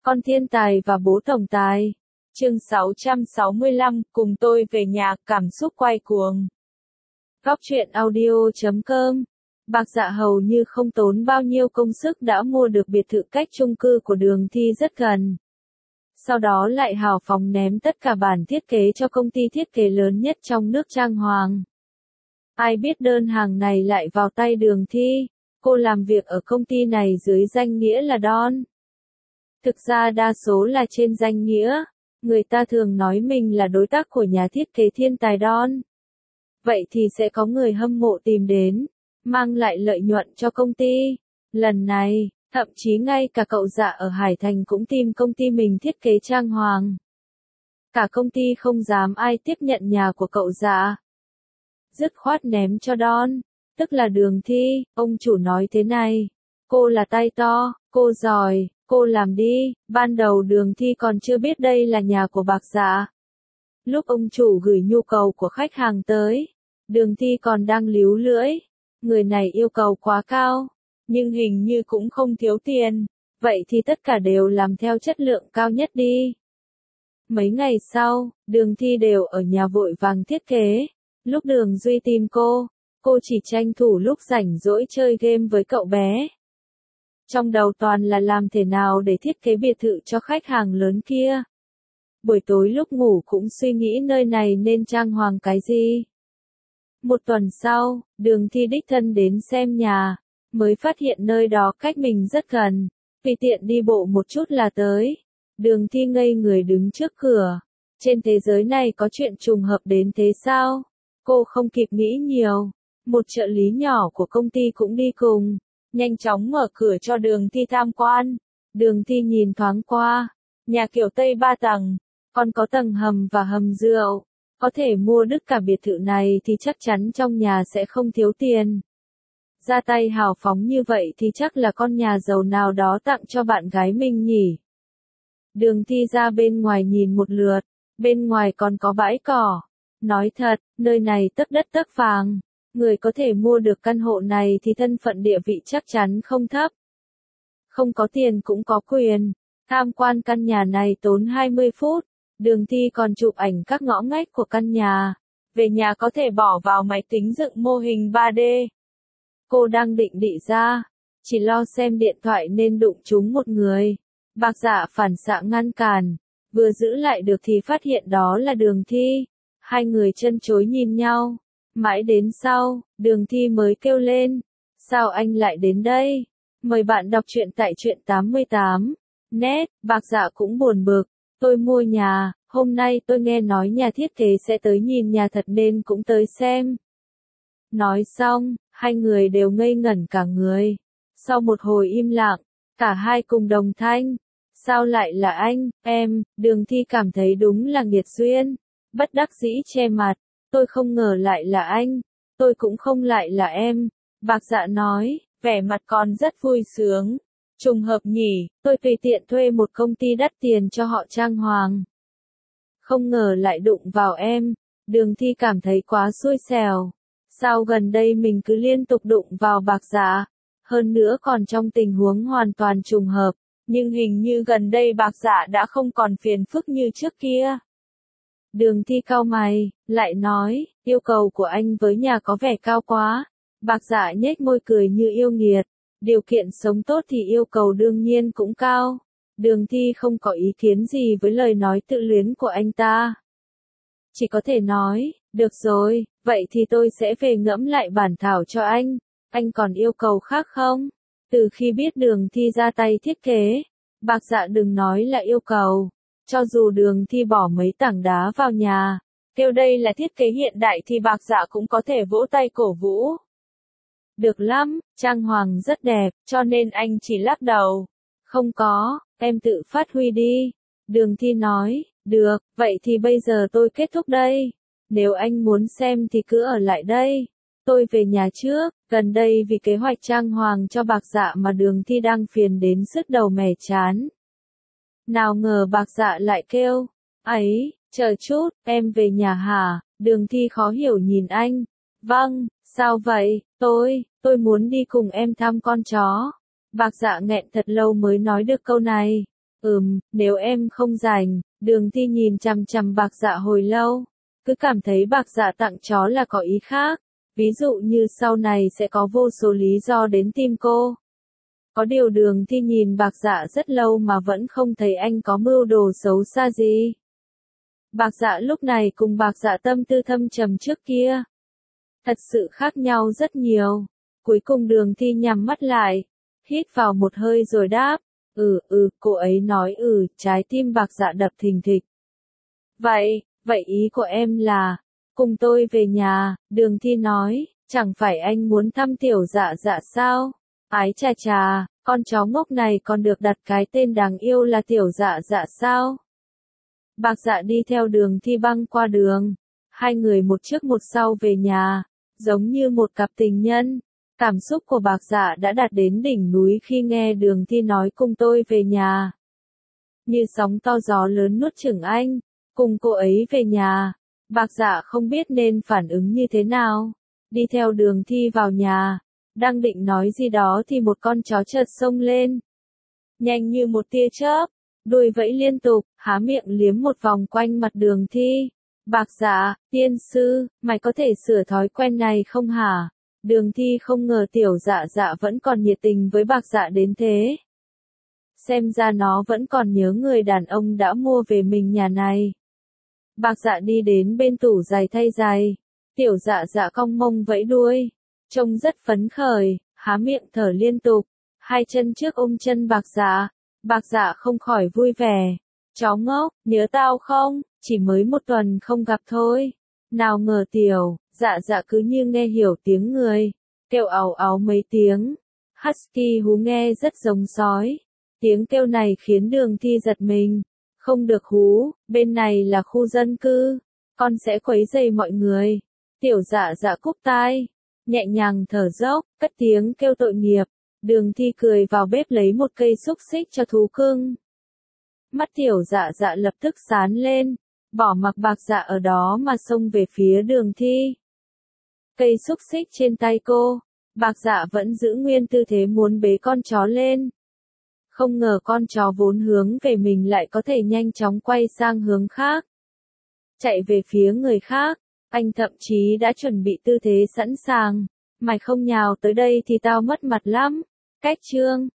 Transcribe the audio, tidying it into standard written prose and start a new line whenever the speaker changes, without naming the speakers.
Con thiên tài và bố tổng tài. Chương 665, cùng tôi về nhà, cảm xúc quay cuồng. Góc truyện audio.com. Bạc Dạ hầu như không tốn bao nhiêu công sức đã mua được biệt thự cách chung cư của Đường Thi rất gần. Sau đó lại hào phóng ném tất cả bản thiết kế cho công ty thiết kế lớn nhất trong nước Trang Hoàng. Ai biết đơn hàng này lại vào tay Đường Thi, cô làm việc ở công ty này dưới danh nghĩa là Don. Thực ra đa số là trên danh nghĩa, người ta thường nói mình là đối tác của nhà thiết kế thiên tài Don. Vậy thì sẽ có người hâm mộ tìm đến, mang lại lợi nhuận cho công ty. Lần này, thậm chí ngay cả cậu Dạ ở Hải Thành cũng tìm công ty mình thiết kế trang hoàng. Cả công ty không dám ai tiếp nhận nhà của cậu Dạ. Dứt khoát ném cho Don, tức là Đường Thi. Ông chủ nói thế này, cô là tay to, cô giỏi, cô làm đi. Ban đầu Đường Thi còn chưa biết đây là nhà của Bạc Dạ. Lúc ông chủ gửi nhu cầu của khách hàng tới, Đường Thi còn đang líu lưỡi. Người này yêu cầu quá cao, nhưng hình như cũng không thiếu tiền, vậy thì tất cả đều làm theo chất lượng cao nhất đi. Mấy ngày sau, Đường Thi đều ở nhà vội vàng thiết kế. Lúc Đường Duy tìm cô chỉ tranh thủ lúc rảnh rỗi chơi game với cậu bé. Trong đầu toàn là làm thế nào để thiết kế biệt thự cho khách hàng lớn kia. Buổi tối lúc ngủ cũng suy nghĩ nơi này nên trang hoàng cái gì. Một tuần sau, Đường Thi đích thân đến xem nhà, mới phát hiện nơi đó cách mình rất gần, tùy tiện đi bộ một chút là tới. Đường Thi ngây người đứng trước cửa. Trên thế giới này có chuyện trùng hợp đến thế sao? Cô không kịp nghĩ nhiều. Một trợ lý nhỏ của công ty cũng đi cùng, nhanh chóng mở cửa cho Đường Thi tham quan. Đường Thi nhìn thoáng qua, nhà kiểu Tây 3 tầng, còn có tầng hầm và hầm rượu. Có thể mua đứt cả biệt thự này thì chắc chắn trong nhà sẽ không thiếu tiền. Ra tay hào phóng như vậy thì chắc là con nhà giàu nào đó tặng cho bạn gái mình nhỉ. Đường Thi ra bên ngoài nhìn một lượt, bên ngoài còn có bãi cỏ. Nói thật, nơi này tấc đất tấc vàng. Người có thể mua được căn hộ này thì thân phận địa vị chắc chắn không thấp. Không có tiền cũng có quyền. Tham quan căn nhà này tốn 20 phút. Đường Thi còn chụp ảnh các ngõ ngách của căn nhà. Về nhà có thể bỏ vào máy tính dựng mô hình 3D. Cô đang định đi ra, chỉ lo xem điện thoại nên đụng trúng một người. Bạc Dạ phản xạ ngăn cản, vừa giữ lại được thì phát hiện đó là Đường Thi. Hai người chân chối nhìn nhau. Mãi đến sau, Đường Thi mới kêu lên. Sao anh lại đến đây? Mời bạn đọc truyện tại truyện 88. Net, Bạc Dạ cũng buồn bực. Tôi mua nhà, hôm nay tôi nghe nói nhà thiết kế sẽ tới nhìn nhà thật nên cũng tới xem. Nói xong, hai người đều ngây ngẩn cả người. Sau một hồi im lặng, cả hai cùng đồng thanh. Sao lại là anh, em? Đường Thi cảm thấy đúng là nghiệt duyên. Bất đắc dĩ che mặt. Tôi không ngờ lại là anh. Tôi cũng không lại là em. Bạc Dạ nói, vẻ mặt còn rất vui sướng. Trùng hợp nhỉ, tôi tùy tiện thuê một công ty đắt tiền cho họ trang hoàng. Không ngờ lại đụng vào em. Đường Thi cảm thấy quá xui xẻo. Sao gần đây mình cứ liên tục đụng vào Bạc Dạ? Hơn nữa còn trong tình huống hoàn toàn trùng hợp. Nhưng hình như gần đây Bạc Dạ đã không còn phiền phức như trước kia. Đường Thi cau mày, lại nói, yêu cầu của anh với nhà có vẻ cao quá. Bạc Dạ nhếch môi cười như yêu nghiệt. Điều kiện sống tốt thì yêu cầu đương nhiên cũng cao. Đường Thi không có ý kiến gì với lời nói tự luyến của anh ta. Chỉ có thể nói, được rồi, vậy thì tôi sẽ về ngẫm lại bản thảo cho anh còn yêu cầu khác không? Từ khi biết Đường Thi ra tay thiết kế, Bạc Dạ đừng nói là yêu cầu. Cho dù Đường Thi bỏ mấy tảng đá vào nhà, kêu đây là thiết kế hiện đại thì Bạc Dạ cũng có thể vỗ tay cổ vũ. Được lắm, trang hoàng rất đẹp, cho nên anh chỉ lắc đầu. Không có, em tự phát huy đi. Đường Thi nói, được, vậy thì bây giờ tôi kết thúc đây. Nếu anh muốn xem thì cứ ở lại đây. Tôi về nhà trước, gần đây vì kế hoạch trang hoàng cho Bạc Dạ mà Đường Thi đang phiền đến sứt đầu mẻ chán. Nào ngờ Bạc Dạ lại kêu, ấy, chờ chút, em về nhà hả? Đường Thi khó hiểu nhìn anh. Vâng, sao vậy? Tôi muốn đi cùng em thăm con chó. Bạc Dạ nghẹn thật lâu mới nói được câu này. Nếu em không rảnh, Đường Thi nhìn chằm chằm Bạc Dạ hồi lâu, cứ cảm thấy Bạc Dạ tặng chó là có ý khác, ví dụ như sau này sẽ có vô số lý do đến tìm cô. Có điều Đường Thi nhìn Bạc Dạ rất lâu mà vẫn không thấy anh có mưu đồ xấu xa gì. Bạc Dạ lúc này cùng Bạc Dạ tâm tư thâm trầm trước kia thật sự khác nhau rất nhiều. Cuối cùng Đường Thi nhắm mắt lại, hít vào một hơi rồi đáp, cô ấy nói trái tim Bạc Dạ đập thình thịch. Vậy ý của em là, cùng tôi về nhà, Đường Thi nói, chẳng phải anh muốn thăm Tiểu Dạ Dạ sao? Ái chà chà, con chó ngốc này còn được đặt cái tên đáng yêu là Tiểu Dạ Dạ sao? Bạc Dạ đi theo Đường Thi băng qua đường, hai người một trước một sau về nhà, giống như một cặp tình nhân. Cảm xúc của Bạc Dạ đã đạt đến đỉnh núi khi nghe Đường Thi nói cùng tôi về nhà. Như sóng to gió lớn nuốt chửng anh, cùng cô ấy về nhà. Bạc Dạ không biết nên phản ứng như thế nào. Đi theo Đường Thi vào nhà, đang định nói gì đó thì một con chó chợt xông lên. Nhanh như một tia chớp, đuôi vẫy liên tục, há miệng liếm một vòng quanh mặt Đường Thi. Bạc Dạ, tiên sư, mày có thể sửa thói quen này không hả? Đường Thi không ngờ Tiểu Dạ Dạ vẫn còn nhiệt tình với Bạc Dạ đến thế. Xem ra nó vẫn còn nhớ người đàn ông đã mua về mình nhà này. Bạc Dạ đi đến bên tủ giày thay giày. Tiểu Dạ Dạ cong mông vẫy đuôi, trông rất phấn khởi, há miệng thở liên tục, hai chân trước ôm chân Bạc Dạ. Bạc Dạ không khỏi vui vẻ. Chó ngốc, nhớ tao không? Chỉ mới một tuần không gặp thôi. Nào ngờ Tiểu Dạ Dạ cứ như nghe hiểu tiếng người, kêu ào ào mấy tiếng. Husky hú nghe rất giống sói. Tiếng kêu này khiến Đường Thi giật mình. Không được hú, bên này là khu dân cư, con sẽ quấy rầy mọi người. Tiểu Dạ Dạ cúp tai, nhẹ nhàng thở dốc, cất tiếng kêu tội nghiệp. Đường Thi cười vào bếp lấy một cây xúc xích cho thú cưng. Mắt Tiểu Dạ Dạ lập tức sáng lên, bỏ mặc Bạc Dạ ở đó mà xông về phía Đường Thi. Cây xúc xích trên tay cô, Bạc Dạ vẫn giữ nguyên tư thế muốn bế con chó lên. Không ngờ con chó vốn hướng về mình lại có thể nhanh chóng quay sang hướng khác. Chạy về phía người khác, anh thậm chí đã chuẩn bị tư thế sẵn sàng. Mày không nhào tới đây thì tao mất mặt lắm. Cách chương